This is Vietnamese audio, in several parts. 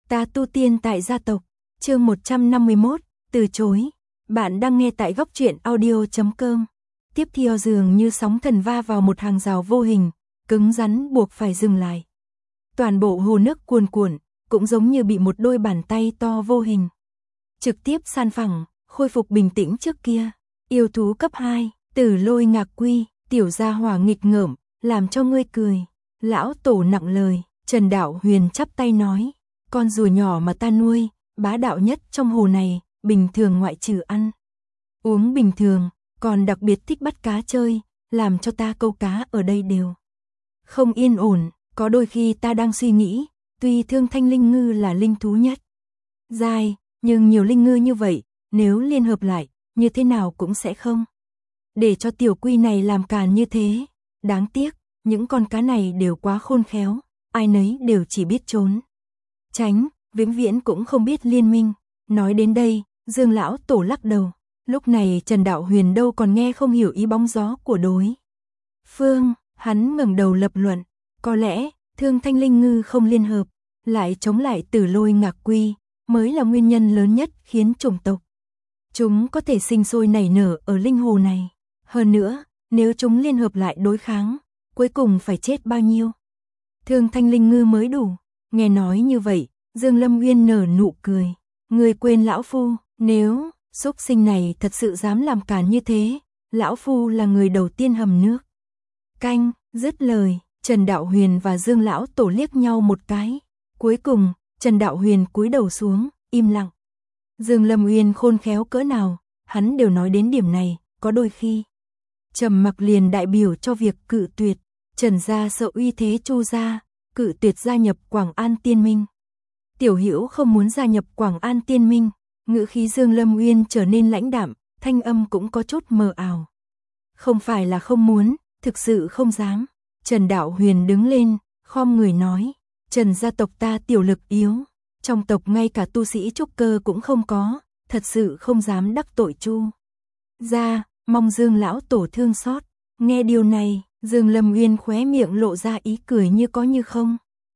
Ta tu tiên tại gia tộc, chương 151, từ chối. Bạn đang nghe tại góc truyện audio.com. Tiếp theo dường như sóng thần va vào một hàng rào vô hình, cứng rắn buộc phải dừng lại. Toàn bộ hồ nước cuồn cuộn, cũng giống như bị một đôi bàn tay to vô hình trực tiếp san phẳng, khôi phục bình tĩnh trước kia. Yêu thú cấp 2, Tử Lôi Ngạc Quy, tiểu gia hỏa nghịch ngợm, làm cho ngươi cười. Lão tổ nặng lời, Trần Đạo Huyền chắp tay nói, con rùa nhỏ mà ta nuôi, bá đạo nhất trong hồ này, bình thường ngoại trừ ăn uống bình thường, còn đặc biệt thích bắt cá chơi, làm cho ta câu cá ở đây đều không yên ổn. Có đôi khi ta đang suy nghĩ, tuy Thương Thanh Linh Ngư là linh thú nhất giai, nhưng nhiều linh ngư như vậy, nếu liên hợp lại, như thế nào cũng sẽ không để cho tiểu quy này làm càn như thế. Đáng tiếc, những con cá này đều quá khôn khéo, ai nấy đều chỉ biết trốn tránh, vĩnh viễn cũng không biết liên minh. Nói đến đây, Dương lão tổ lắc đầu. Lúc này Trần Đạo Huyền đâu còn nghe không hiểu ý bóng gió của đối phương, hắn ngẩng đầu lập luận, có lẽ Thương Thanh Linh Ngư không liên hợp, lại chống lại Tử Lôi Ngạc Quy, mới là nguyên nhân lớn nhất khiến chủng tộc chúng có thể sinh sôi nảy nở ở linh hồ này. Hơn nữa, nếu chúng liên hợp lại đối kháng, cuối cùng phải chết bao nhiêu Thương Thanh Linh Ngư mới đủ. Nghe nói như vậy, Dương Lâm Uyên nở nụ cười. Người quên lão phu, nếu xúc sinh này thật sự dám làm cản như thế, lão phu là người đầu tiên hầm nước canh. Dứt lời, Trần Đạo Huyền và Dương lão tổ liếc nhau một cái. Cuối cùng, Trần Đạo Huyền cúi đầu xuống, im lặng. Dương Lâm Uyên khôn khéo cỡ nào, hắn đều nói đến điểm này, có đôi khi trầm mặc liền đại biểu cho việc cự tuyệt. Trần gia sợ uy thế Chu gia, cự tuyệt gia nhập Quảng An Tiên Minh. Tiểu Hữu không muốn gia nhập Quảng An Tiên Minh. Ngữ khí Dương Lâm Uyên trở nên lãnh đạm, thanh âm cũng có chút mờ ảo. Không phải là không muốn, thực sự không dám. Trần Đạo Huyền đứng lên, khom người nói, Trần gia tộc ta tiểu lực yếu, trong tộc ngay cả tu sĩ trúc cơ cũng không có, thật sự không dám đắc tội Chu gia, mong Dương lão tổ thương xót. Nghe điều này, Dương Lâm Uyên khóe miệng lộ ra ý cười như có như không.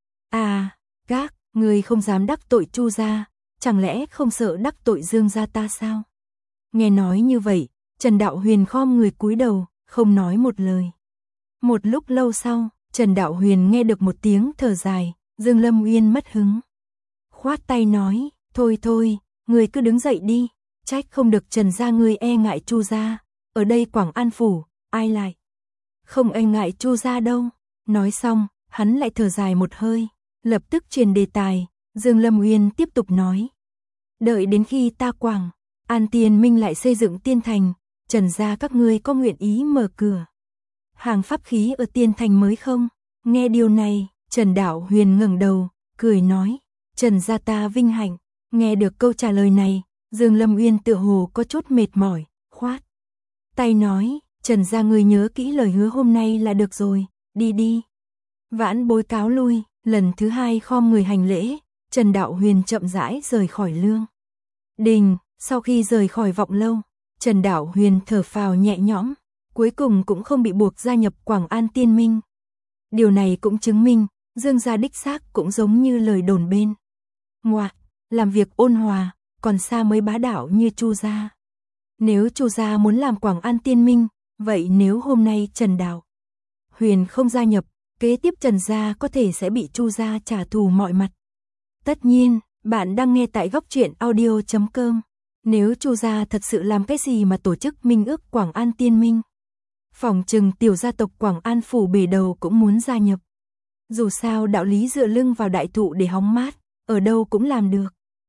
À, gác, người không dám đắc tội Chu gia, chẳng lẽ không sợ đắc tội Dương gia ta sao? Nghe nói như vậy, Trần Đạo Huyền khom người cúi đầu, không nói một lời. Một lúc lâu sau, Trần Đạo Huyền nghe được một tiếng thở dài, Dương Lâm Uyên mất hứng. Khoát tay nói, thôi thôi, người cứ đứng dậy đi, trách không được Trần gia ngươi e ngại Chu gia, ở đây Quảng An phủ, ai lại không e ngại Chu gia đâu. Nói xong, hắn lại thở dài một hơi, lập tức truyền đề tài. Dương Lâm Uyên tiếp tục nói, đợi đến khi ta Quảng An Tiên Minh lại xây dựng tiên thành, Trần gia các ngươi có nguyện ý mở cửa hàng pháp khí ở tiên thành mới không? Nghe điều này, Trần Đạo Huyền ngẩng đầu, cười nói, Trần gia ta vinh hạnh. Nghe được câu trả lời này, Dương Lâm Uyên tựa hồ có chút mệt mỏi, khoát tay nói, Trần gia ngươi nhớ kỹ lời hứa hôm nay là được rồi, đi đi. Vãn bối cáo lui. Lần thứ hai khom người hành lễ, Trần Đạo Huyền chậm rãi rời khỏi lương đình. Sau khi rời khỏi vọng lâu, Trần Đạo Huyền thở phào nhẹ nhõm, cuối cùng cũng không bị buộc gia nhập Quảng An Tiên Minh. Điều này cũng chứng minh, Dương gia đích xác cũng giống như lời đồn bên ngoại, làm việc ôn hòa, còn xa mới bá đạo như Chu gia. Nếu Chu gia muốn làm Quảng An Tiên Minh, vậy nếu hôm nay Trần Đạo Huyền không gia nhập, kế tiếp Trần gia có thể sẽ bị Chu gia trả thù mọi mặt. Tất nhiên, bạn đang nghe tại góc truyện audio.com. Nếu Chu gia thật sự làm cái gì mà tổ chức minh ước Quảng An Tiên Minh, phỏng chừng tiểu gia tộc Quảng An phủ bề đầu cũng muốn gia nhập. Dù sao đạo lý dựa lưng vào đại thụ để hóng mát, ở đâu cũng làm được.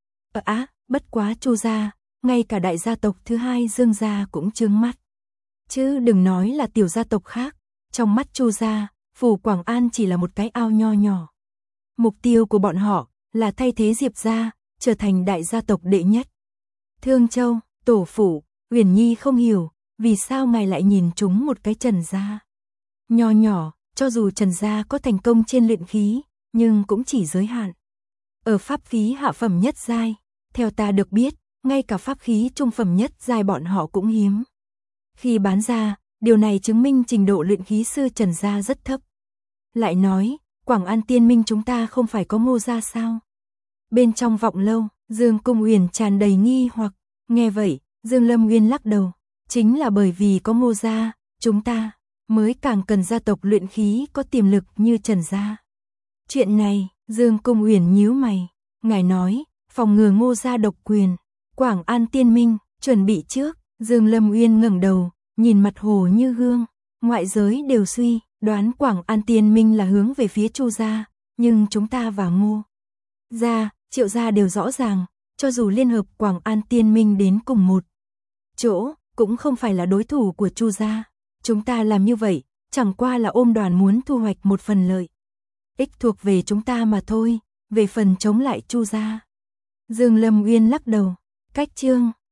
Bất quá Chu gia, ngay cả đại gia tộc thứ hai Dương gia cũng chướng mắt. Chứ đừng nói là tiểu gia tộc khác, trong mắt Chu gia, phủ Quảng An chỉ là một cái ao nho nhỏ. Mục tiêu của bọn họ là thay thế Diệp gia, trở thành đại gia tộc đệ nhất Thương Châu. Tổ phủ, Uyển Nhi không hiểu, vì sao ngài lại nhìn chúng một cái Trần gia nho nhỏ. Cho dù Trần gia có thành công trên luyện khí, nhưng cũng chỉ giới hạn ở pháp khí hạ phẩm nhất giai. Theo ta được biết, ngay cả pháp khí trung phẩm nhất giai bọn họ cũng hiếm khi bán ra. Điều này chứng minh trình độ luyện khí sư Trần gia rất thấp. Lại nói, Quảng An Tiên Minh chúng ta không phải có Ngô gia sao? Bên trong Vọng Lâu, Dương Cung Uyển tràn đầy nghi hoặc, nghe vậy, Dương Lâm Nguyên lắc đầu, chính là bởi vì có Ngô gia, chúng ta mới càng cần gia tộc luyện khí có tiềm lực như Trần gia. Chuyện này, Dương Cung Uyển nhíu mày, ngài nói, phòng ngừa Ngô gia độc quyền, Quảng An Tiên Minh, chuẩn bị trước. Dương Lâm Uyên ngẩng đầu, nhìn mặt hồ như gương, ngoại giới đều suy đoán Quảng An Tiên Minh là hướng về phía Chu gia, nhưng chúng ta và Ngô gia, Triệu gia đều rõ ràng, cho dù liên hợp Quảng An Tiên Minh đến cùng một chỗ, cũng không phải là đối thủ của Chu gia. Chúng ta làm như vậy, chẳng qua là ôm đoàn muốn thu hoạch một phần lợi ích thuộc về chúng ta mà thôi, về phần chống lại Chu gia. Dương Lâm Uyên lắc đầu, cách chương